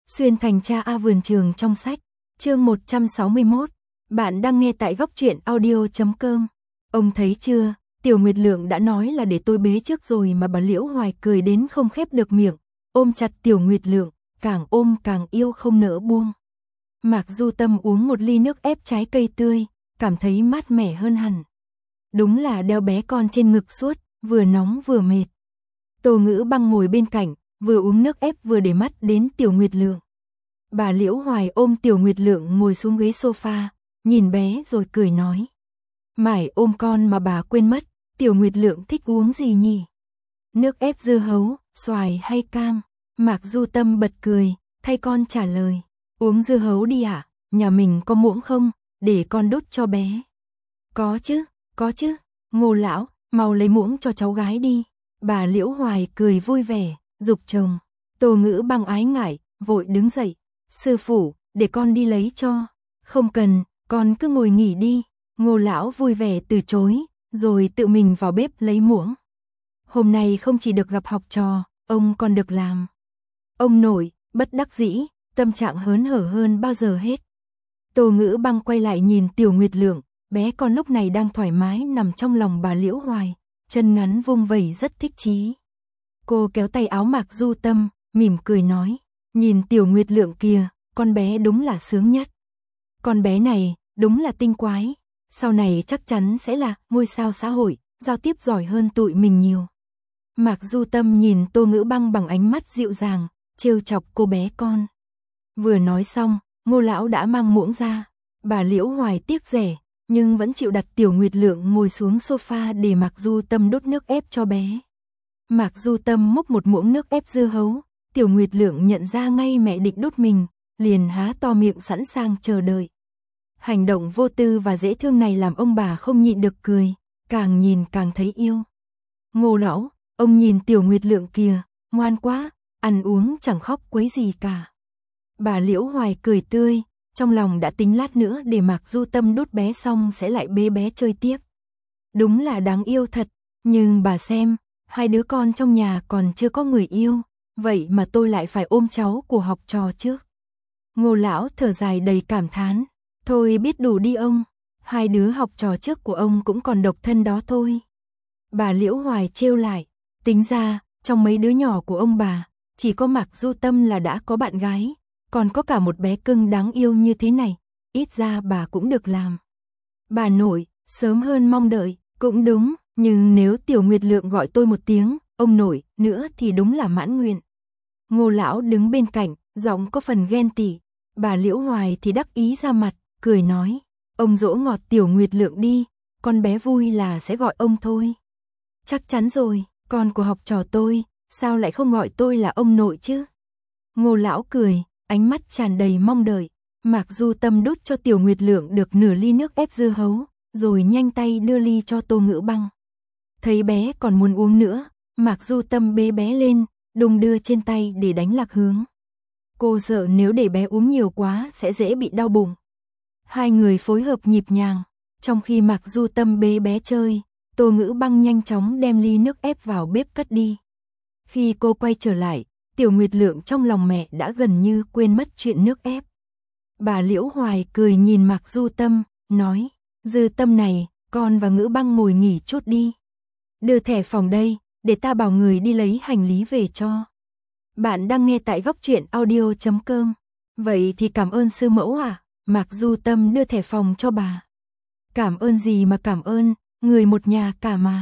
Xuyên thành cha A vườn trường trong sách, chương 161, bạn đang nghe tại góc truyện audio.com. Ông thấy chưa, Tiểu Nguyệt Lượng đã nói là để tôi bế trước rồi mà bà Liễu Hoài cười đến không khép được miệng, ôm chặt Tiểu Nguyệt Lượng, càng ôm càng yêu không nỡ buông. Mạc Du Tâm uống một ly nước ép trái cây tươi, cảm thấy mát mẻ hơn hẳn. Đúng là đeo bé con trên ngực suốt, vừa nóng vừa mệt. Tô Ngữ Băng ngồi bên cạnh, vừa uống nước ép vừa để mắt đến Tiểu Nguyệt Lượng. Bà Liễu Hoài ôm Tiểu Nguyệt Lượng ngồi xuống ghế sofa, nhìn bé rồi cười nói. Mải ôm con mà bà quên mất, Tiểu Nguyệt Lượng thích uống gì nhỉ? Nước ép dưa hấu, xoài hay cam? Mạc Du Tâm bật cười, thay con trả lời. Uống dưa hấu đi ạ, nhà mình có muỗng không, để con đút cho bé. Có chứ, Ngô lão, mau lấy muỗng cho cháu gái đi. Bà Liễu Hoài cười vui vẻ, giục chồng. Tô Ngữ Băng ái ngại, vội đứng dậy. Sư phụ, để con đi lấy cho. Không cần, con cứ ngồi nghỉ đi. Ngô lão vui vẻ từ chối, rồi tự mình vào bếp lấy muỗng. Hôm nay không chỉ được gặp học trò, ông còn được làm. Ông nội, bất đắc dĩ, tâm trạng hớn hở hơn bao giờ hết. Tô Ngữ Băng quay lại nhìn Tiểu Nguyệt Lượng, bé con lúc này đang thoải mái nằm trong lòng bà Liễu Hoài, chân ngắn vung vẩy rất thích chí. Cô kéo tay áo Mạc Du Tâm, mỉm cười nói, nhìn Tiểu Nguyệt Lượng kìa, con bé đúng là sướng nhất. Con bé này, đúng là tinh quái, sau này chắc chắn sẽ là ngôi sao xã hội, giao tiếp giỏi hơn tụi mình nhiều. Mạc Du Tâm nhìn Tô Ngữ Băng bằng ánh mắt dịu dàng, trêu chọc cô bé con. Vừa nói xong, Ngô lão đã mang muỗng ra, bà Liễu Hoài tiếc rẻ, nhưng vẫn chịu đặt Tiểu Nguyệt Lượng ngồi xuống sofa để Mạc Du Tâm đút nước ép cho bé. Mạc Du Tâm múc một muỗng nước ép dưa hấu, Tiểu Nguyệt Lượng nhận ra ngay mẹ định đút mình, liền há to miệng sẵn sàng chờ đợi. Hành động vô tư và dễ thương này làm ông bà không nhịn được cười, càng nhìn càng thấy yêu. Ngô lão, ông nhìn Tiểu Nguyệt Lượng kìa, ngoan quá, ăn uống chẳng khóc quấy gì cả. Bà Liễu Hoài cười tươi, trong lòng đã tính lát nữa để Mạc Du Tâm đút bé xong sẽ lại bế bé chơi tiếp. Đúng là đáng yêu thật, nhưng bà xem, hai đứa con trong nhà còn chưa có người yêu, vậy mà tôi lại phải ôm cháu của học trò trước. Ngô lão thở dài đầy cảm thán, thôi biết đủ đi ông, hai đứa học trò trước của ông cũng còn độc thân đó thôi. Bà Liễu Hoài trêu lại, tính ra, trong mấy đứa nhỏ của ông bà, chỉ có Mạc Du Tâm là đã có bạn gái, còn có cả một bé cưng đáng yêu như thế này, ít ra bà cũng được làm. Bà nội, sớm hơn mong đợi, cũng đúng, nhưng nếu Tiểu Nguyệt Lượng gọi tôi một tiếng, ông nội, nữa thì đúng là mãn nguyện. Ngô lão đứng bên cạnh, giọng có phần ghen tị, bà Liễu Hoài thì đắc ý ra mặt, cười nói, ông dỗ ngọt Tiểu Nguyệt Lượng đi, con bé vui là sẽ gọi ông thôi. Chắc chắn rồi, con của học trò tôi, sao lại không gọi tôi là ông nội chứ? Ngô lão cười, ánh mắt tràn đầy mong đợi. Mạc Du Tâm đút cho Tiểu Nguyệt Lượng được nửa ly nước ép dưa hấu, rồi nhanh tay đưa ly cho Tô Ngữ Băng. Thấy bé còn muốn uống nữa, Mạc Du Tâm bế bé lên, đung đưa trên tay để đánh lạc hướng. Cô sợ nếu để bé uống nhiều quá sẽ dễ bị đau bụng. Hai người phối hợp nhịp nhàng, trong khi Mạc Du Tâm bế bé chơi, Tô Ngữ Băng nhanh chóng đem ly nước ép vào bếp cất đi. Khi cô quay trở lại, Tiểu Nguyệt Lượng trong lòng mẹ đã gần như quên mất chuyện nước ép. Bà Liễu Hoài cười nhìn Mạc Du Tâm, nói, Dư Tâm này, con và Ngữ Băng ngồi nghỉ chút đi. Đưa thẻ phòng đây, để ta bảo người đi lấy hành lý về cho. Bạn đang nghe tại góc truyện audio.com. Vậy thì cảm ơn sư mẫu à? Mạc Du Tâm đưa thẻ phòng cho bà. Cảm ơn gì mà cảm ơn, người một nhà cả mà.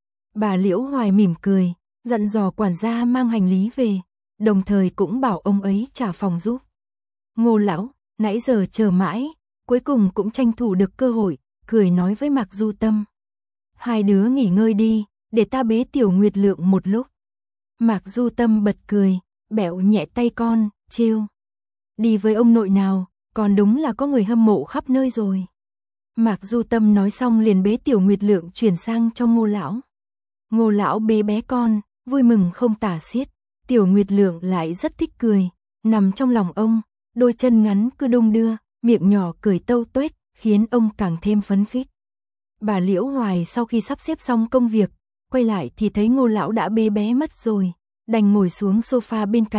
Bà Liễu Hoài mỉm cười, dặn dò quản gia mang hành lý về, đồng thời cũng bảo ông ấy trả phòng giúp. Ngô lão, nãy giờ chờ mãi, cuối cùng cũng tranh thủ được cơ hội, cười nói với Mạc Du Tâm. Hai đứa nghỉ ngơi đi, để ta bế Tiểu Nguyệt Lượng một lúc. Mạc Du Tâm bật cười, bẹo nhẹ tay con, trêu. Đi với ông nội nào, còn đúng là có người hâm mộ khắp nơi rồi. Mạc Du Tâm nói xong liền bế Tiểu Nguyệt Lượng chuyển sang cho Ngô lão. Ngô lão bế bé con, vui mừng không tả xiết. Tiểu Nguyệt Lượng lại rất thích cười, nằm trong lòng ông, đôi chân ngắn cứ đung đưa, miệng nhỏ cười tâu tuét, khiến ông càng thêm phấn khích. Bà Liễu Hoài sau khi sắp xếp xong công việc, quay lại thì thấy Ngô lão đã bế bé mất rồi, đành ngồi xuống sofa bên cạnh,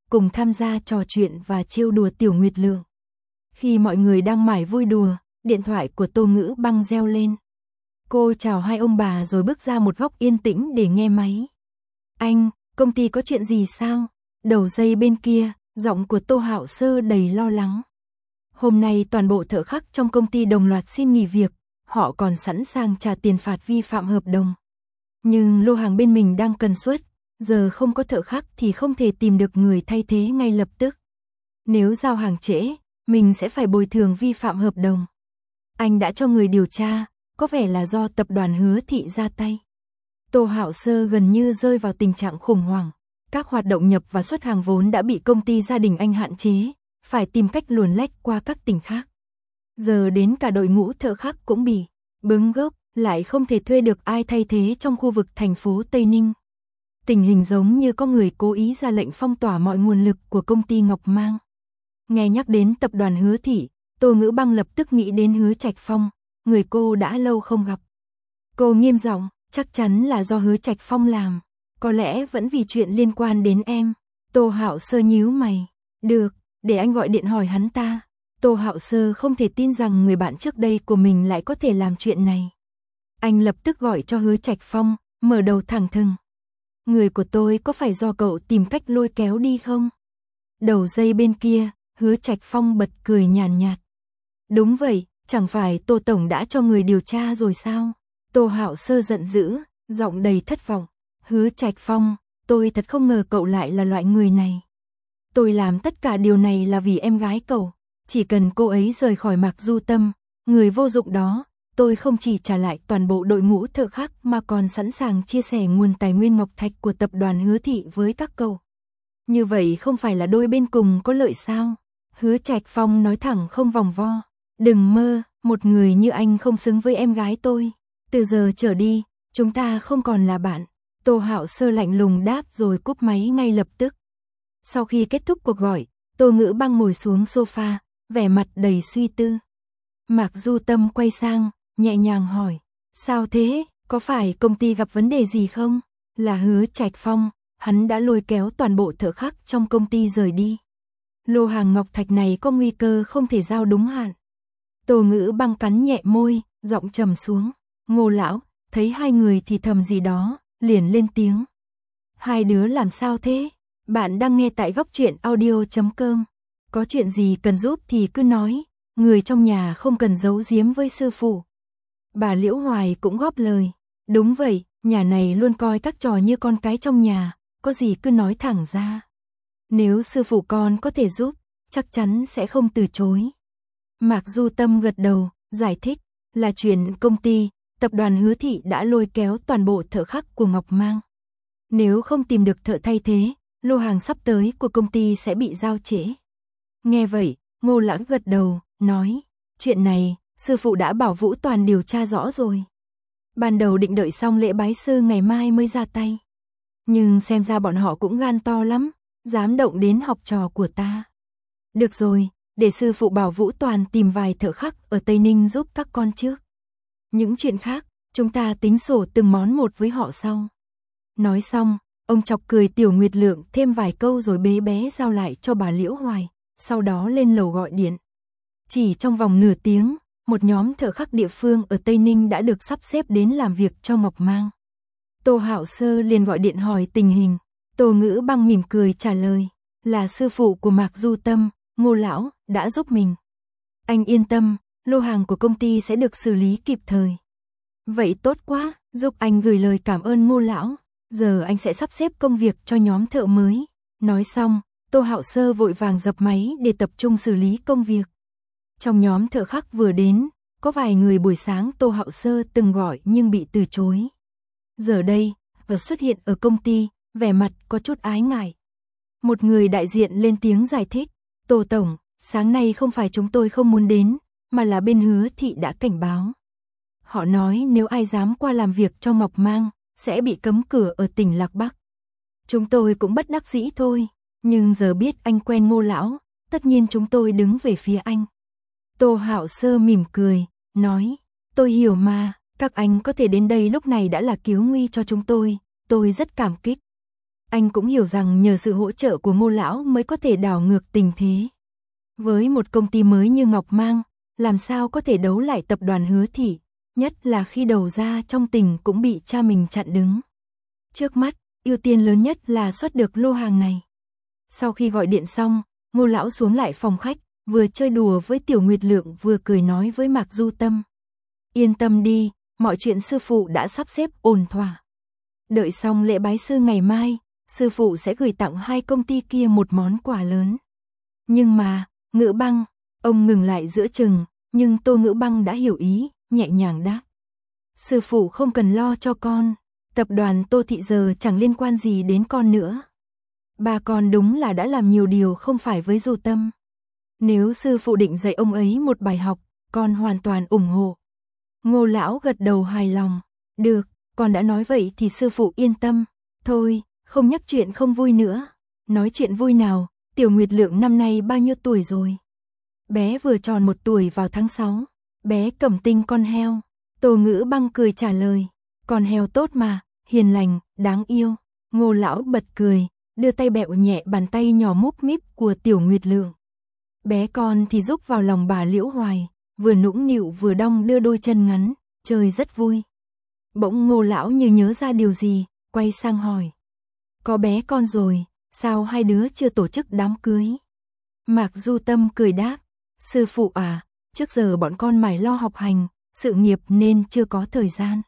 cùng tham gia trò chuyện và trêu đùa Tiểu Nguyệt Lượng. Khi mọi người đang mải vui đùa, điện thoại của Tô Ngữ Băng reo lên. Cô chào hai ông bà rồi bước ra một góc yên tĩnh để nghe máy. Anh, công ty có chuyện gì sao? Đầu dây bên kia, giọng của Tô Hạo Sơ đầy lo lắng. Hôm nay toàn bộ thợ khắc trong công ty đồng loạt xin nghỉ việc, họ còn sẵn sàng trả tiền phạt vi phạm hợp đồng. Nhưng lô hàng bên mình đang cần xuất, giờ không có thợ khắc thì không thể tìm được người thay thế ngay lập tức. Nếu giao hàng trễ, mình sẽ phải bồi thường vi phạm hợp đồng. Anh đã cho người điều tra, có vẻ là do tập đoàn Hứa Thị ra tay. Tô Hạo Sơ gần như rơi vào tình trạng khủng hoảng. Các hoạt động nhập và xuất hàng vốn đã bị công ty gia đình anh hạn chế, phải tìm cách luồn lách qua các tỉnh khác. Giờ đến cả đội ngũ thợ khắc cũng bị bướng gốc, lại không thể thuê được ai thay thế trong khu vực thành phố Tây Ninh. Tình hình giống như có người cố ý ra lệnh phong tỏa mọi nguồn lực của công ty Ngọc Mang. Nghe nhắc đến tập đoàn Hứa Thị, Tô Ngữ Băng lập tức nghĩ đến Hứa Trạch Phong, người cô đã lâu không gặp. Cô nghiêm giọng, chắc chắn là do Hứa Trạch Phong làm, có lẽ vẫn vì chuyện liên quan đến em. Tô Hạo Sơ nhíu mày, được, để anh gọi điện hỏi hắn ta. Tô Hạo Sơ không thể tin rằng người bạn trước đây của mình lại có thể làm chuyện này. Anh lập tức gọi cho Hứa Trạch Phong, mở đầu thẳng thừng. Người của tôi có phải do cậu tìm cách lôi kéo đi không? Đầu dây bên kia, Hứa Trạch Phong bật cười nhàn nhạt. Đúng vậy, chẳng phải Tô Tổng đã cho người điều tra rồi sao? Tô Hạo Sơ giận dữ, giọng đầy thất vọng. Hứa Trạch Phong, tôi thật không ngờ cậu lại là loại người này. Tôi làm tất cả điều này là vì em gái cậu. Chỉ cần cô ấy rời khỏi Mạc Du Tâm, người vô dụng đó, tôi không chỉ trả lại toàn bộ đội ngũ thợ khắc mà còn sẵn sàng chia sẻ nguồn tài nguyên ngọc thạch của tập đoàn Hứa Thị với các cậu. Như vậy không phải là đôi bên cùng có lợi sao? Hứa Trạch Phong nói thẳng không vòng vo. Đừng mơ, một người như anh không xứng với em gái tôi. Từ giờ trở đi, chúng ta không còn là bạn. Tô Hạo Sơ lạnh lùng đáp rồi cúp máy ngay lập tức. Sau khi kết thúc cuộc gọi, Tô Ngữ Băng ngồi xuống sofa, vẻ mặt đầy suy tư. Mạc Du Tâm quay sang, nhẹ nhàng hỏi. Sao thế, có phải công ty gặp vấn đề gì không? Là Hứa Trạch Phong, hắn đã lôi kéo toàn bộ thợ khắc trong công ty rời đi. Lô hàng ngọc thạch này có nguy cơ không thể giao đúng hạn. Tô Ngữ Băng cắn nhẹ môi, giọng trầm xuống. Ngô lão, thấy hai người thì thầm gì đó, liền lên tiếng. Hai đứa làm sao thế? Bạn đang nghe tại góc truyện audio.com. Có chuyện gì cần giúp thì cứ nói, người trong nhà không cần giấu giếm với sư phụ. Bà Liễu Hoài cũng góp lời. Đúng vậy, nhà này luôn coi các trò như con cái trong nhà, có gì cứ nói thẳng ra. Nếu sư phụ con có thể giúp, chắc chắn sẽ không từ chối. Mạc Du Tâm gật đầu, giải thích, là chuyện công ty, tập đoàn Hứa Thị đã lôi kéo toàn bộ thợ khắc của Ngọc Mang. Nếu không tìm được thợ thay thế, lô hàng sắp tới của công ty sẽ bị giao trễ. Nghe vậy, Ngô Lãng gật đầu, nói, chuyện này, sư phụ đã bảo Vũ Toàn điều tra rõ rồi. Ban đầu định đợi xong lễ bái sư ngày mai mới ra tay. Nhưng xem ra bọn họ cũng gan to lắm, dám động đến học trò của ta. Được rồi, để sư phụ bảo Vũ Toàn tìm vài thợ khắc ở Tây Ninh giúp các con trước. Những chuyện khác, chúng ta tính sổ từng món một với họ sau. Nói xong, ông chọc cười Tiểu Nguyệt Lượng thêm vài câu rồi bế bé giao lại cho bà Liễu Hoài, sau đó lên lầu gọi điện. Chỉ trong vòng nửa tiếng, một nhóm thợ khắc địa phương ở Tây Ninh đã được sắp xếp đến làm việc cho Ngọc Mang. Tô Hạo Sơ liền gọi điện hỏi tình hình. Tô Ngữ Băng mỉm cười trả lời, là sư phụ của Mạc Du Tâm, Ngô lão, đã giúp mình. Anh yên tâm, lô hàng của công ty sẽ được xử lý kịp thời. Vậy tốt quá, giúp anh gửi lời cảm ơn Ngô lão. Giờ anh sẽ sắp xếp công việc cho nhóm thợ mới. Nói xong, Tô Hạo Sơ vội vàng dập máy để tập trung xử lý công việc. Trong nhóm thợ khắc vừa đến, có vài người buổi sáng Tô Hạo Sơ từng gọi nhưng bị từ chối. Giờ đây, vừa xuất hiện ở công ty, vẻ mặt có chút ái ngại. Một người đại diện lên tiếng giải thích, Tô Tổng, sáng nay không phải chúng tôi không muốn đến, mà là bên Hứa Thị đã cảnh báo. Họ nói nếu ai dám qua làm việc cho Ngọc Mang, sẽ bị cấm cửa ở tỉnh Lạc Bắc. Chúng tôi cũng bất đắc dĩ thôi, nhưng giờ biết anh quen Ngô lão, tất nhiên chúng tôi đứng về phía anh. Tô Hạo Sơ mỉm cười, nói, tôi hiểu mà, các anh có thể đến đây lúc này đã là cứu nguy cho chúng tôi rất cảm kích. Anh cũng hiểu rằng nhờ sự hỗ trợ của Ngô lão mới có thể đảo ngược tình thế. Với một công ty mới như Ngọc Mang, làm sao có thể đấu lại tập đoàn Hứa Thị, nhất là khi đầu ra trong tỉnh cũng bị cha mình chặn đứng. Trước mắt, ưu tiên lớn nhất là xuất được lô hàng này. Sau khi gọi điện xong, Ngô lão xuống lại phòng khách, vừa chơi đùa với Tiểu Nguyệt Lượng vừa cười nói với Mạc Du Tâm. Yên tâm đi, mọi chuyện sư phụ đã sắp xếp ổn thỏa. Đợi xong lễ bái sư ngày mai, sư phụ sẽ gửi tặng hai công ty kia một món quà lớn. Nhưng mà, Ngữ Băng, ông ngừng lại giữa chừng, nhưng Tô Ngữ Băng đã hiểu ý, nhẹ nhàng đáp. Sư phụ không cần lo cho con, tập đoàn Tô Thị giờ chẳng liên quan gì đến con nữa. Ba con đúng là đã làm nhiều điều không phải với Du Tâm. Nếu sư phụ định dạy ông ấy một bài học, con hoàn toàn ủng hộ. Ngô lão gật đầu hài lòng. Được, con đã nói vậy thì sư phụ yên tâm. Thôi, không nhắc chuyện không vui nữa. Nói chuyện vui nào, Tiểu Nguyệt Lượng năm nay bao nhiêu tuổi rồi? Bé vừa tròn 1 tuổi vào tháng 6. Bé Cẩm Tinh con heo. Tô Ngữ Băng cười trả lời. Con heo tốt mà, hiền lành, đáng yêu. Ngô lão bật cười, đưa tay bẹo nhẹ bàn tay nhỏ múp míp của Tiểu Nguyệt Lượng. Bé con thì rúc vào lòng bà Liễu Hoài, vừa nũng nịu vừa đong đưa đôi chân ngắn, chơi rất vui. Bỗng Ngô lão như nhớ ra điều gì, quay sang hỏi. Có bé con rồi, sao hai đứa chưa tổ chức đám cưới? Mạc Du Tâm cười đáp. Sư phụ à, trước giờ bọn con mải lo học hành, sự nghiệp nên chưa có thời gian.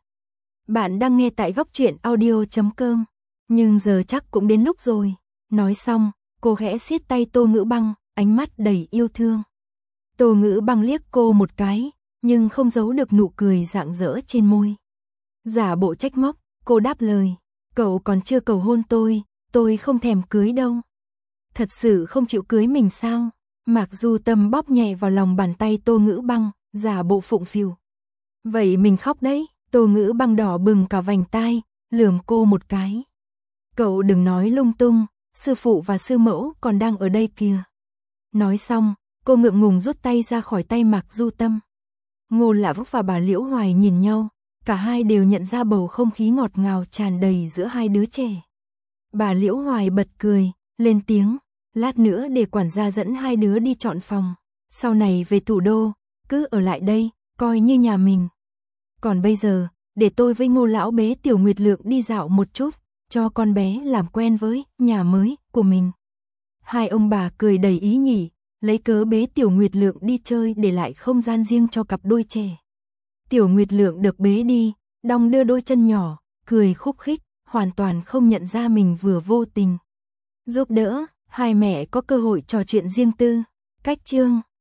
Bạn đang nghe tại góc truyện audio.com. Nhưng giờ chắc cũng đến lúc rồi. Nói xong, cô khẽ siết tay Tô Ngữ Băng, ánh mắt đầy yêu thương. Tô Ngữ Băng liếc cô một cái, nhưng không giấu được nụ cười rạng rỡ trên môi. Giả bộ trách móc, cô đáp lời. Cậu còn chưa cầu hôn tôi không thèm cưới đâu. Thật sự không chịu cưới mình sao? Mạc Du Tâm bóp nhẹ vào lòng bàn tay Tô Ngữ Băng, giả bộ phụng phịu. Vậy mình khóc đấy. Tô Ngữ Băng đỏ bừng cả vành tai, lườm cô một cái. Cậu đừng nói lung tung, sư phụ và sư mẫu còn đang ở đây kìa. Nói xong, cô ngượng ngùng rút tay ra khỏi tay Mạc Du Tâm. Ngô Lạ Vúc và bà Liễu Hoài nhìn nhau, cả hai đều nhận ra bầu không khí ngọt ngào tràn đầy giữa hai đứa trẻ. Bà Liễu Hoài bật cười, lên tiếng, lát nữa để quản gia dẫn hai đứa đi chọn phòng. Sau này về thủ đô, cứ ở lại đây, coi như nhà mình. Còn bây giờ, để tôi với Ngô lão bế Tiểu Nguyệt Lượng đi dạo một chút, cho con bé làm quen với nhà mới của mình. Hai ông bà cười đầy ý nhỉ, lấy cớ bế Tiểu Nguyệt Lượng đi chơi để lại không gian riêng cho cặp đôi trẻ. Tiểu Nguyệt Lượng được bế đi, đong đưa đôi chân nhỏ, cười khúc khích, hoàn toàn không nhận ra mình vừa vô tình giúp đỡ, hai mẹ có cơ hội trò chuyện riêng tư. Cách chương